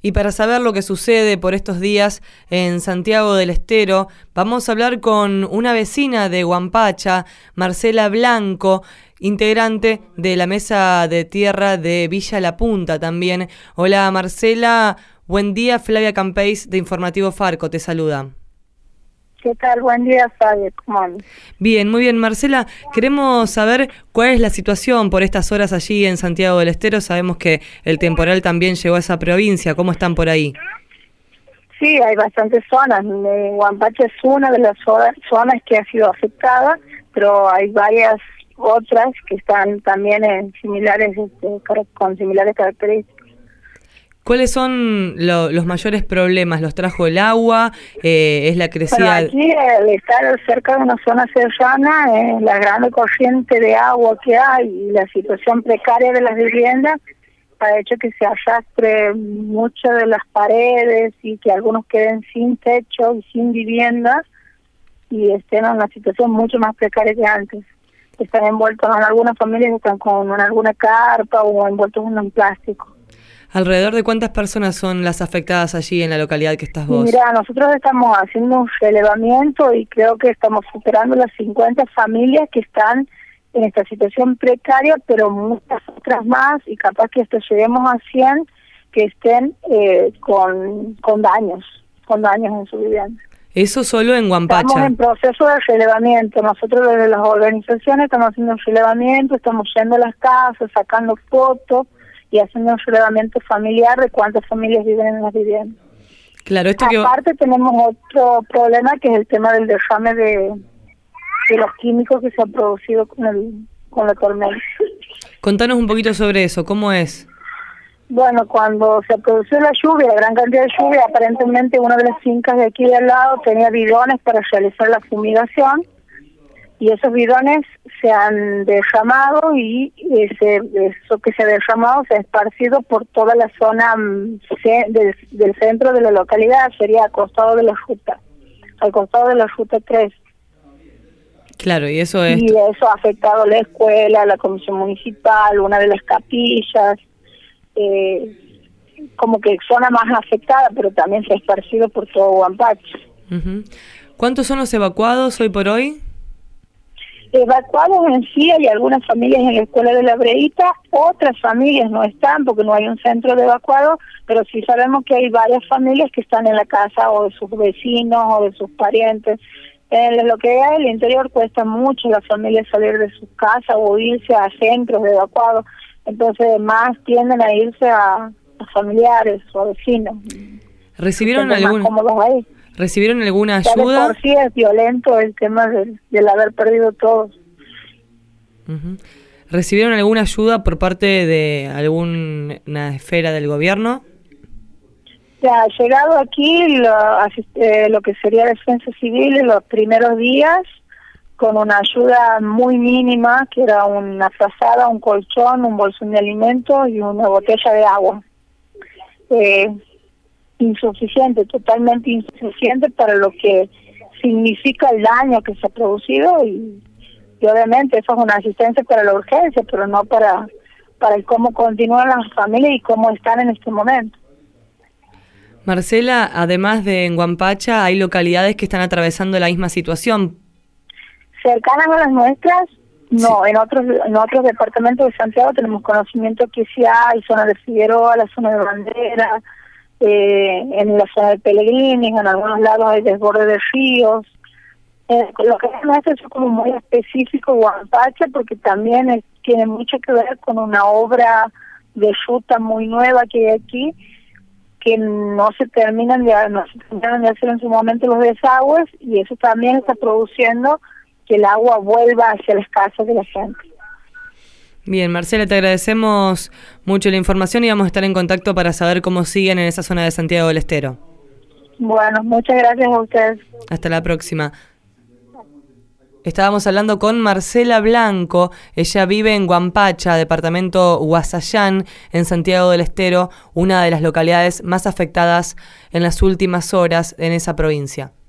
Y para saber lo que sucede por estos días en Santiago del Estero, vamos a hablar con una vecina de Huampacha, Marcela Blanco, integrante de la Mesa de Tierra de Villa La Punta también. Hola Marcela, buen día, Flavia Campeis de Informativo Farco te saluda. ¿Qué tal? Buen día, Flavia. ¿Cómo andas? Bien, muy bien. Marcela, queremos saber cuál es la situación por estas horas allí en Santiago del Estero. Sabemos que el temporal también llegó a esa provincia. ¿Cómo están por ahí? Sí, hay bastantes zonas. Huampacha es una de las zonas que ha sido afectada, pero hay varias otras que están también en similares, con similares características. ¿Cuáles son los mayores problemas? ¿Los trajo el agua? ¿Es la crecida? Bueno, aquí al estar cerca de una zona serrana, la gran corriente de agua que hay y la situación precaria de las viviendas ha hecho que se arrastre mucho de las paredes y que algunos queden sin techo y sin vivienda y estén en una situación mucho más precaria que antes. Están envueltos en algunas familias, están con alguna carpa o envueltos en un plástico. ¿Alrededor de cuántas personas son las afectadas allí en la localidad que estás vos? Mira, nosotros estamos haciendo un relevamiento y creo que estamos superando las 50 familias que están en esta situación precaria, pero muchas otras más, y capaz que esto lleguemos a 100 que estén con daños en su vivienda. Eso solo en Huampacha. Estamos en proceso de relevamiento. Nosotros desde las organizaciones estamos haciendo un relevamiento, estamos yendo a las casas, sacando fotos y haciendo un relevamiento familiar de cuántas familias viven en las viviendas. Claro, Aparte tenemos otro problema que es el tema del derrame de los químicos que se ha producido con la tormenta. Contanos un poquito sobre eso, ¿cómo es? Bueno, cuando se produjo la lluvia, la gran cantidad de lluvia, aparentemente una de las fincas de aquí de al lado tenía bidones para realizar la fumigación y esos bidones se han derramado y eso que se ha derramado se ha esparcido por toda la zona del centro de la localidad, sería al costado de la ruta 3. Claro, y eso es... Y eso ha afectado la escuela, la comisión municipal, una de las capillas, como que zona más afectada, pero también se ha esparcido por todo Huampacha. Uh-huh. ¿Cuántos son los evacuados hoy por hoy? Evacuados en sí hay algunas familias en la escuela de la Breita, otras familias no están porque no hay un centro de evacuado, pero sí sabemos que hay varias familias que están en la casa o de sus vecinos o de sus parientes. En lo que es el interior cuesta mucho a las familias salir de sus casas o irse a centros de evacuado, entonces más tienden a irse a familiares o a vecinos. ¿Recibieron alguna ayuda? Ya de por sí es violento el tema del haber perdido todo. Uh-huh. ¿Recibieron alguna ayuda por parte de alguna esfera del gobierno? Ya ha llegado aquí lo que sería Defensa Civil en los primeros días, con una ayuda muy mínima, que era una frazada, un colchón, un bolsón de alimentos y una botella de agua. Insuficiente, totalmente insuficiente para lo que significa el daño que se ha producido y obviamente eso es una asistencia para la urgencia, pero no para el cómo continúan las familias y cómo están en este momento. Marcela, además de en Huampacha, hay localidades que están atravesando la misma situación. Cercanas a las nuestras, no, sí. En otros departamentos de Santiago tenemos conocimiento que sí hay, zona de Figueroa, la zona de Bandera, en la zona de Pellegrini, en algunos lados hay desborde de ríos. Lo que es nuestro es como muy específico Huampacha porque también tiene mucho que ver con una obra de ruta muy nueva que hay aquí, que no se terminan de hacer en su momento los desagües y eso también está produciendo que el agua vuelva hacia las casas de la gente. Bien, Marcela, te agradecemos mucho la información y vamos a estar en contacto para saber cómo siguen en esa zona de Santiago del Estero. Bueno, muchas gracias a ustedes. Hasta la próxima. Estábamos hablando con Marcela Blanco, ella vive en Huampacha, departamento Huasallán, en Santiago del Estero, una de las localidades más afectadas en las últimas horas en esa provincia.